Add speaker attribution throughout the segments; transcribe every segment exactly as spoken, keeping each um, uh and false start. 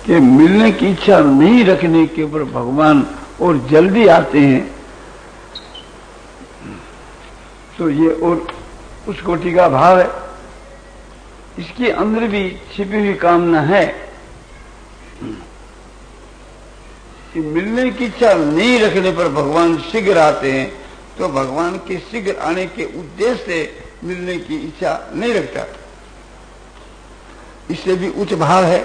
Speaker 1: कि मिलने की इच्छा नहीं रखने के ऊपर भगवान और जल्दी आते हैं, तो ये और उस कोटि का भाव है। इसके अंदर भी छिपी हुई कामना है कि मिलने की इच्छा नहीं रखने पर भगवान शीघ्र आते हैं, तो भगवान के शीघ्र आने के उद्देश्य से मिलने की इच्छा नहीं रखता। इससे भी उच्च भाव है,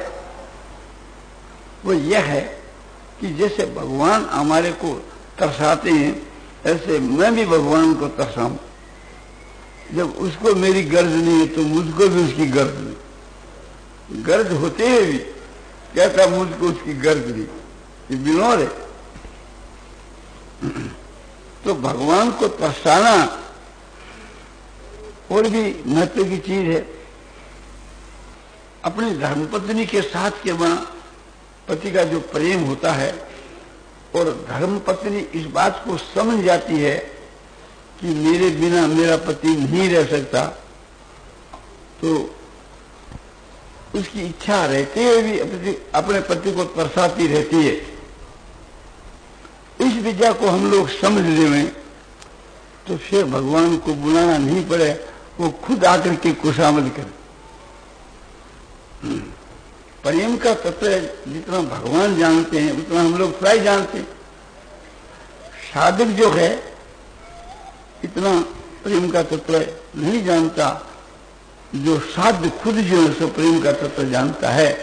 Speaker 1: वो यह है कि जैसे भगवान हमारे को तरसाते हैं, ऐसे मैं भी भगवान को तरसाऊं। जब उसको मेरी गर्ज नहीं है तो मुझको भी उसकी गर्ज नहीं, गर्ज होते हुए भी कहता मुझको उसकी गर्ज नहीं, ये विनोद है। तो भगवान को तरसाना और भी महत्व की चीज है। अपनी धर्मपत्नी के साथ के वहां पति का जो प्रेम होता है, और धर्मपत्नी इस बात को समझ जाती है कि मेरे बिना मेरा पति नहीं रह सकता, तो उसकी इच्छा रहते हुए भी अपने पति को तरसाती रहती है। इस विद्या को हम लोग समझ लें तो फिर भगवान को बुलाना नहीं पड़े, वो खुद आकर के खुशामद करे। प्रेम का तत्व जितना भगवान जानते हैं उतना हम लोग प्राय जानते हैं। साधक जो है इतना प्रेम का तत्व नहीं जानता, जो साध्य खुद जो है सो प्रेम का तत्व जानता है।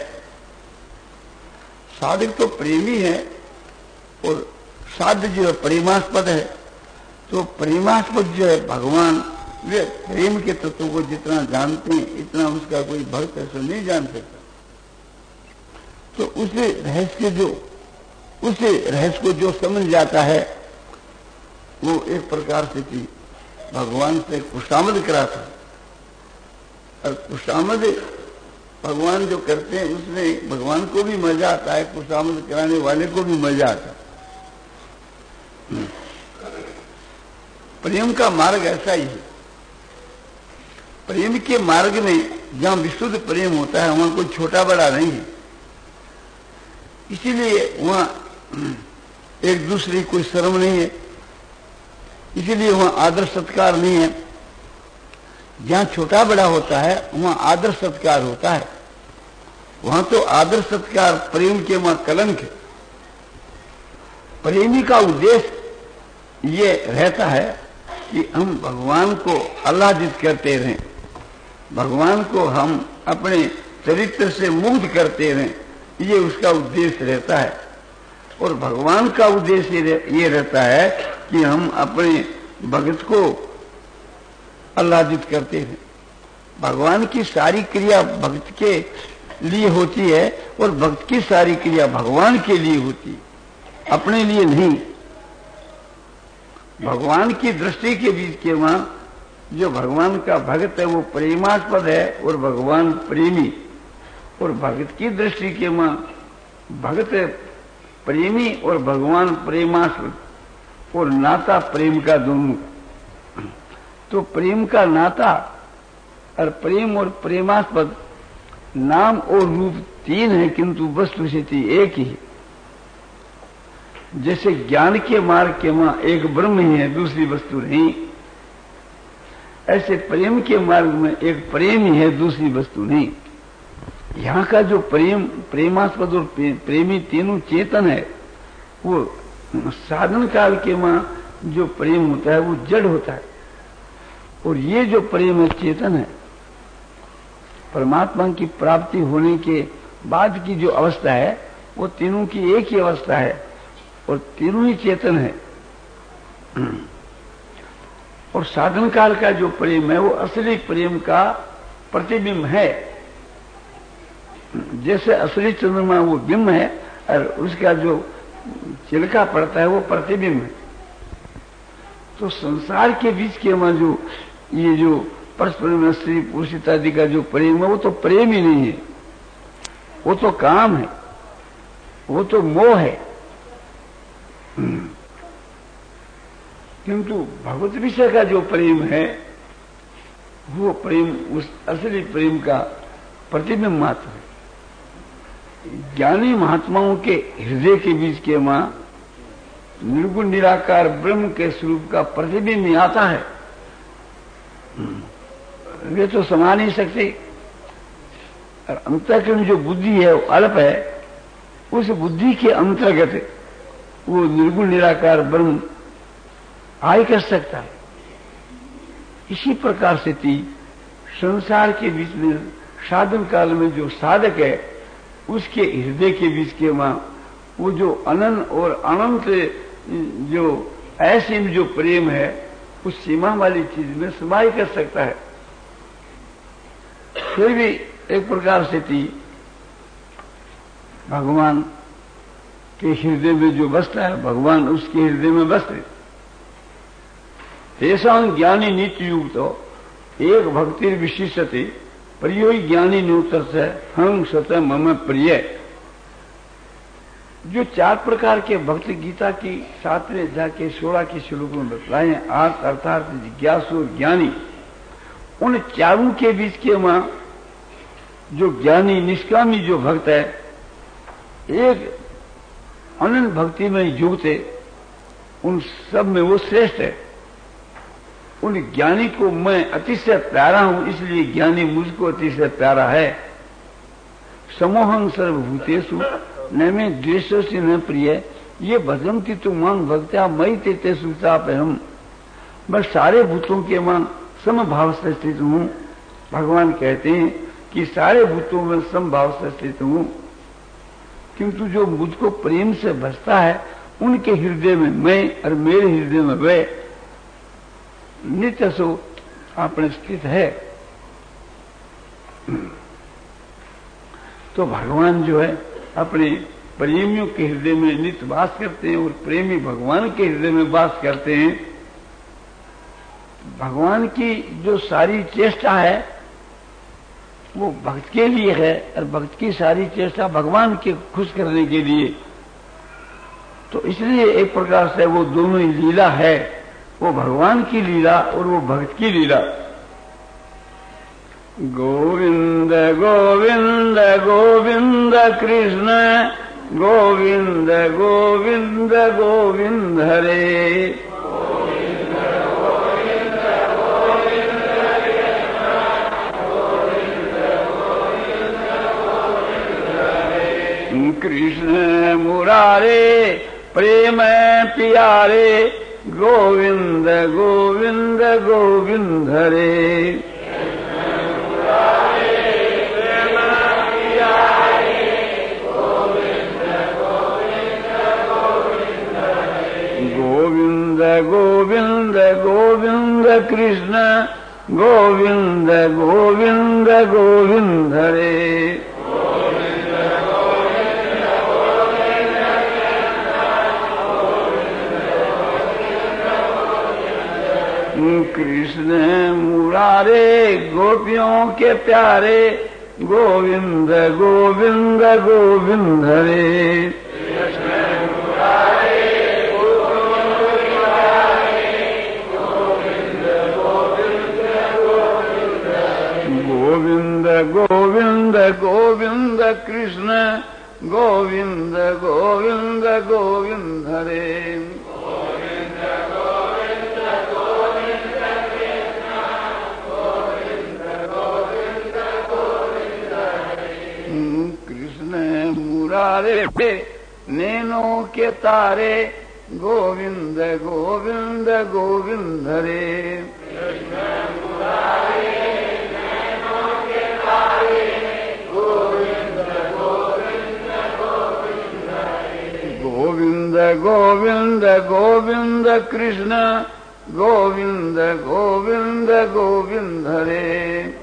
Speaker 1: साधक तो प्रेमी है और साध्य जो है प्रेमास्पद है। तो प्रेमास्पद जो है भगवान, वे प्रेम के तत्व को जितना जानते हैं इतना उसका कोई भक्त ऐसा नहीं जान सकता। तो उसे रहस्य जो उसे रहस्य को जो समझ जाता है, वो एक प्रकार से थी भगवान से खुशामद कराता है। और खुशामद भगवान जो करते हैं उसमें भगवान को भी मजा आता है, खुशामद कराने वाले को भी मजा आता है। प्रेम का मार्ग ऐसा ही है। प्रेम के मार्ग में जहां विशुद्ध प्रेम होता है वहां कोई छोटा बड़ा नहीं है। इसीलिए वहां एक दूसरे कोई शर्म नहीं है, इसीलिए वहां आदर सत्कार नहीं है। जहां छोटा बड़ा होता है वहां आदर सत्कार होता है। वहां तो आदर सत्कार प्रेम के वहां कलंक है। प्रेमी का उद्देश्य ये रहता है कि हम भगवान को आह्लादित करते रहें, भगवान को हम अपने चरित्र से मुग्ध करते रहें, ये उसका उद्देश्य रहता है। और भगवान का उद्देश्य ये रहता है कि हम अपने भक्त को आह्लादित करते हैं। भगवान की सारी क्रिया भक्त के लिए होती है और भक्त की सारी क्रिया भगवान के लिए होती है, अपने लिए नहीं। भगवान की दृष्टि के बीच के वहां जो भगवान का भक्त है वो प्रेमास्पद है और भगवान प्रेमी, और भक्त की दृष्टि के वहां भक्त प्रेमी और भगवान प्रेमास्पद, और नाता प्रेम का दोनों। तो प्रेम का नाता और प्रेम और प्रेमास्पद नाम और रूप तीन है, किंतु वस्तु स्थिति एक ही है। जैसे ज्ञान के मार्ग के वहां एक ब्रह्म ही है, दूसरी वस्तु नहीं, ऐसे प्रेम के मार्ग में एक प्रेम ही है, दूसरी वस्तु नहीं। यहाँ का जो प्रेम, प्रेमास्पद और प्रेमी तीनों चेतन है, वो साधन काल के वहां जो प्रेम होता है वो जड़ होता है, और ये जो प्रेम है चेतन है। परमात्मा की प्राप्ति होने के बाद की जो अवस्था है वो तीनों की एक ही अवस्था है, और तीनों ही चेतन है। और साधन काल का जो प्रेम है वो असली प्रेम का प्रतिबिंब है। जैसे असली चंद्रमा वो बिंब है और उसका जो चिलका पड़ता है वो प्रतिबिंब है। तो संसार के बीच के वहां जो ये जो परस्पर में स्त्री पुरुष इत्यादि का जो प्रेम है वो तो प्रेम ही नहीं है, वो तो काम है, वो तो मोह है। किंतु भगवत विषय का जो प्रेम है वो प्रेम उस असली प्रेम का प्रतिबिंब मात्र है। ज्ञानी महात्माओं के हृदय के बीच के मां निर्गुण निराकार ब्रह्म के स्वरूप का प्रतिबिंब आता है, वे तो समा नहीं सकते। और अंतःकरण जो बुद्धि है वो अल्प है, उस बुद्धि के अंतर्गत वो निर्गुण निराकार ब्रह्म आय कर सकता है। इसी प्रकार से थी संसार के बीच में साधन काल में जो साधक है उसके हृदय के बीच के मां वो जो अनंत और अनंत जो ऐसे जो प्रेम है उस सीमा वाली चीज में समाई कर सकता है। फिर भी एक प्रकार से थी भगवान के हृदय में जो बसता है भगवान उसके हृदय में बसते। ऐसा ज्ञानी नित्य युक्त हो एक भक्ति विशिष्टते प्रियो ज्ञानी न्यूतर से हम सत मम प्रिय। जो चार प्रकार के भक्त गीता की सातवें अध्याय के सोलह के श्लोकों में बतलाए आर्थ अर्थात जिज्ञासु ज्ञानी, उन चारों के बीच के मां जो ज्ञानी निष्कामी जो भक्त है एक अनंत भक्ति में युक्त है, उन सब में वो श्रेष्ठ है। उन ज्ञानी को मैं अतिशय प्यारा हूं, इसलिए ज्ञानी मुझको अतिशय प्यारा है। समोहं सर्वभूतेषु न में द्वेषो से न प्रिय, ये भजन की तू मांग भक्त्या मई तेते सुचाप हम। बस सारे भूतों के मांग समभाव से स्थित हूं। भगवान कहते हैं कि सारे भूतों में समभाव से स्थित हूं, किंतु जो मुझको प्रेम से भजता है उनके हृदय में मैं और मेरे हृदय में वे नित्य सो अपने स्थित है। तो भगवान जो है अपने प्रेमियों के हृदय में नित्य वास करते हैं और प्रेमी भगवान के हृदय में वास करते हैं। भगवान की जो सारी चेष्टा है वो भक्त के लिए है और भक्त की सारी चेष्टा भगवान के खुश करने के लिए। तो इसलिए एक प्रकार से वो दोनों ही लीला है, वो भगवान की लीला और वो भक्त की लीला। गोविंद गोविंद गोविंद कृष्ण गोविंद गोविंद गोविंद हरे। कृष्ण मुरारे प्रेम प्यारे गोविंद गोविंद गोविंद हरे। गोविंद गोविंद गोविंद कृष्ण गोविंद गोविंद गोविंद हरे। कृष्ण मुरारे गोपियों के प्यारे गोविंद गोविंद गोविंद हरे। गोविंद गोविंद गोविंद कृष्ण गोविंद गोविंद गोविंद हरे। मुरारे नैनों के तारे गोविंद गोविंद गोविंद हरे। गोविंद गोविंद गोविंद कृष्ण गोविंद गोविंद गोविंद हरे।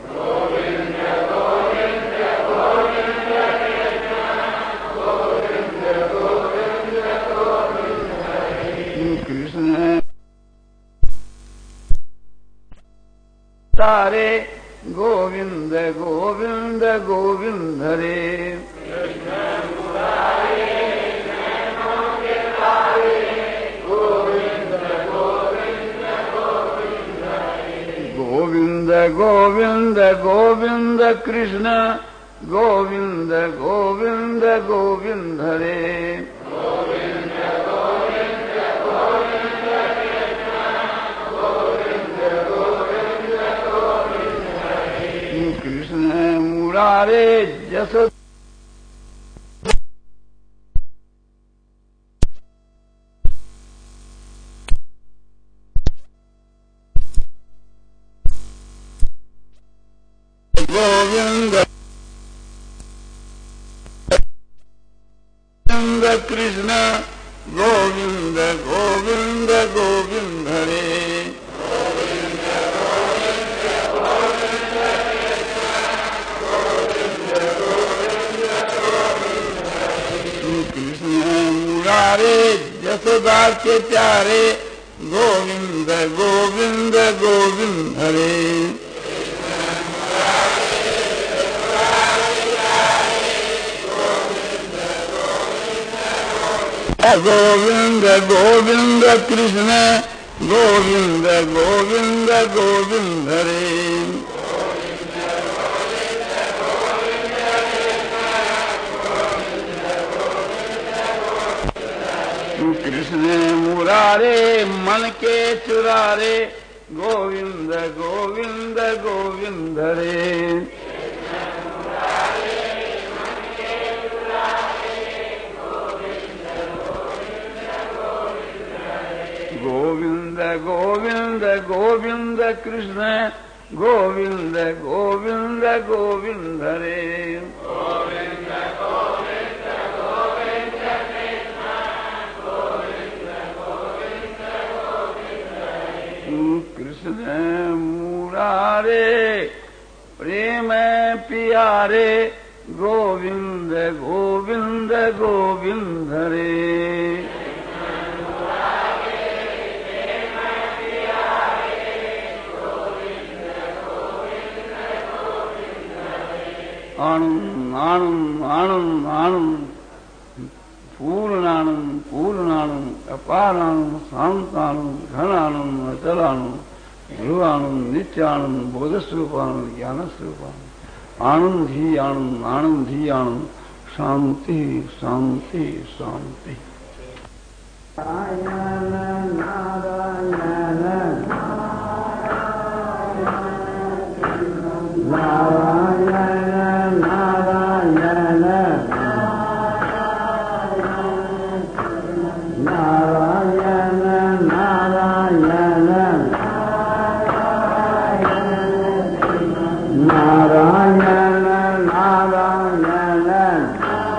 Speaker 1: तारे गोविंद गोविंद गोविंद हरे। गोविंद गोविंद गोविंद कृष्ण गोविंद गोविंद गोविंद हरे कृष्ण मुरारे जसोदा गोविंद कृष्ण गोविंद गोविंद गोविंद हरे कृष्ण मुरारे जसोदा के प्यारे गोविंद गोविंद गोविंद हरे गोविंद गोविंद कृष्ण गोविंद गोविंद गोविंद हरे कृष्ण मुरारे मन के चुरारे गोविंद गोविंद गोविंद हरे गोविंद गोविंद गोविंद कृष्ण गोविंद गोविंद गोविंद हरे गोविंद गोविंद गोविंद कृष्ण गोविंद गोविंद गोविंद हरे कृष्ण मुरारे प्रेम प्यारे गोविंद गोविंद गोविंद हरे आनंद आनंद आनंद आनंद पूर्णानंद पूर्णानंद अपारानंद शांतानंद घनानंद अचलानंद ध्रुवानंद नित्यानंद बोधस्वरूपानंद ज्ञानस्वरूपानंद आनंद ही आनंद आनंद ही आनंद शांति शांति शांति नारायण नारायण नारायण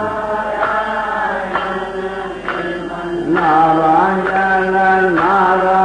Speaker 1: नारायण नारायण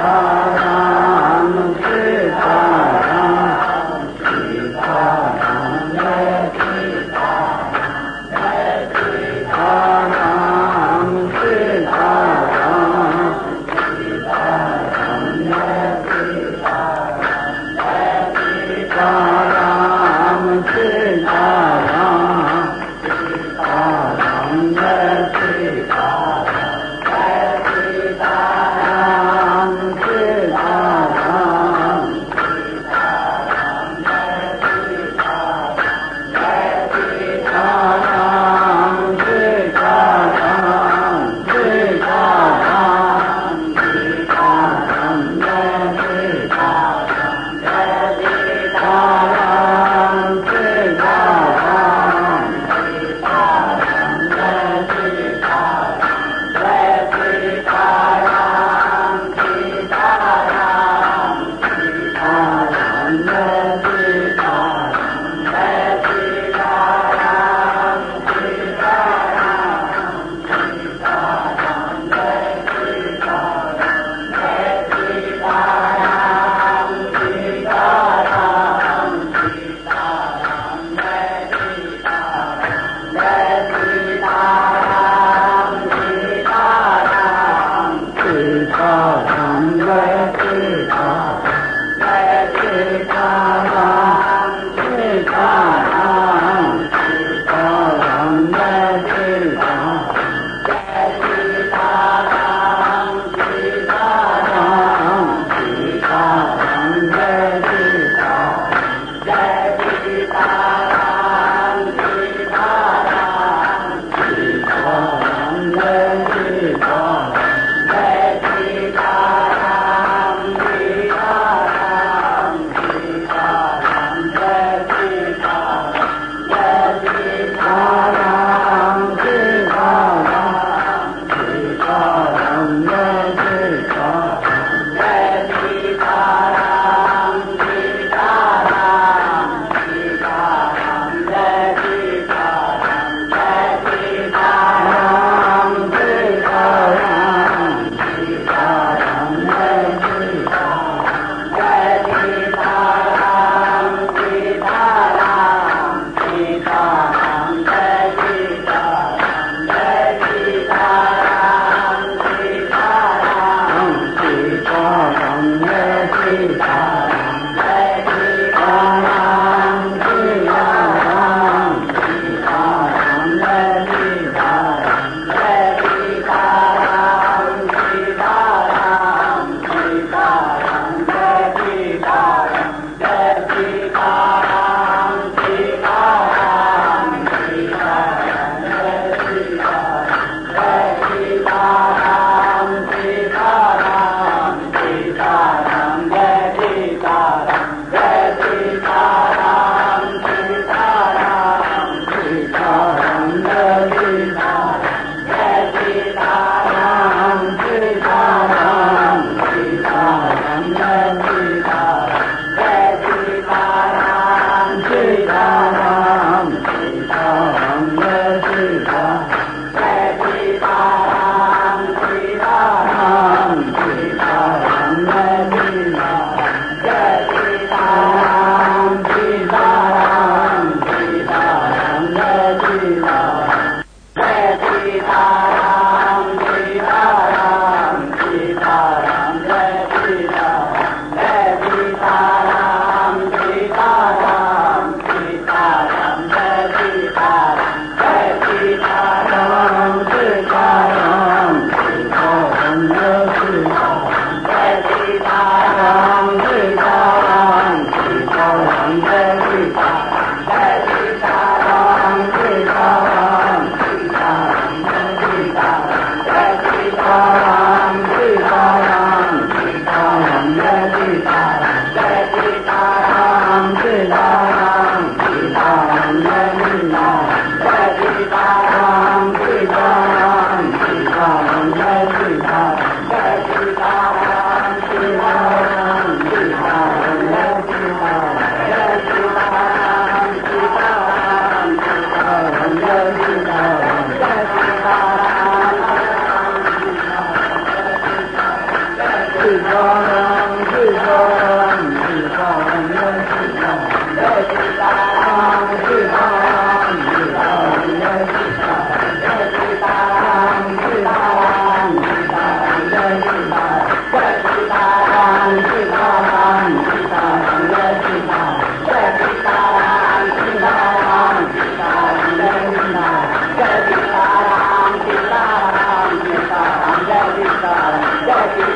Speaker 2: God.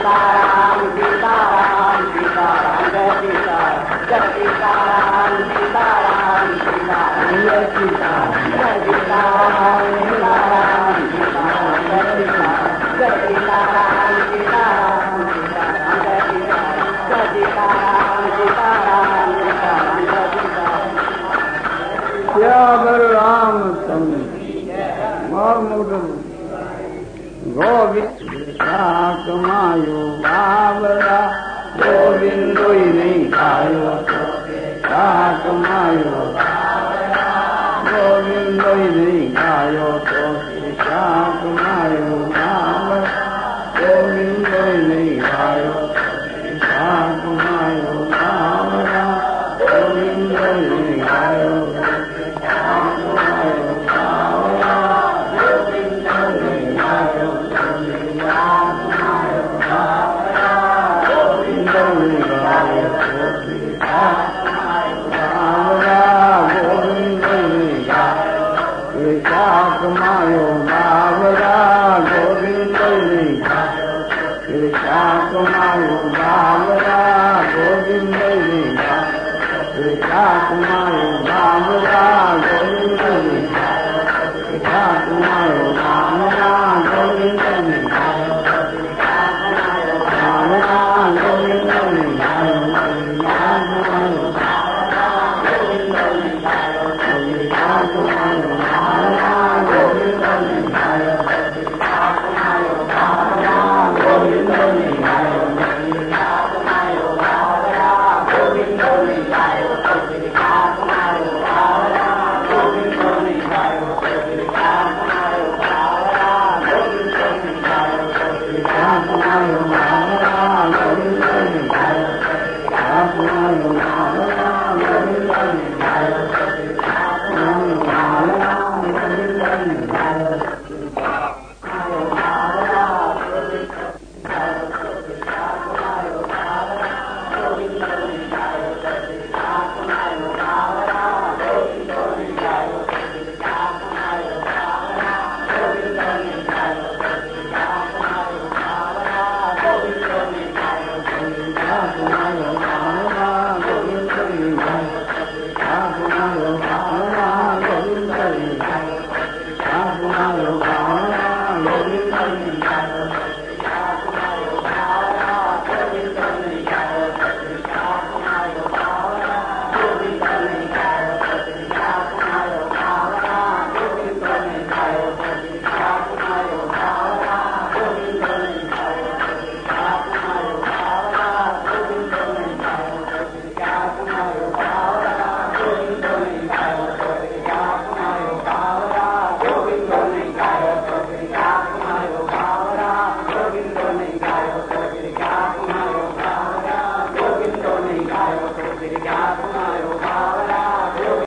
Speaker 2: सीताराम सीताराम सीताराम जय सीताराम जय सीताराम सीताराम सीताराम जय सीताराम जय सीताराम सीताराम सीताराम जय सीताराम जय सीताराम सीताराम सीताराम जय सीताराम जय सीताराम सीताराम सीताराम जय सीताराम
Speaker 3: श्यावर रामचंद्र मोर गोविंद कमायो बाबरा गोविंद नहीं खायो कमायो गोविंद नहीं खायो तो कमायो बाबरा गोविंद नहीं खायो कमायो बाबरा गोविंद नहीं खायो कमायो बाबरा गोविंद नहीं कृष्णा कमायो बाबरा गोविंद नहीं कृष्णा कमायो बाबरा गोविंद नहीं कृष्णा कमायो बाबरा गोविंद नहीं बाबरा गोविंद नहीं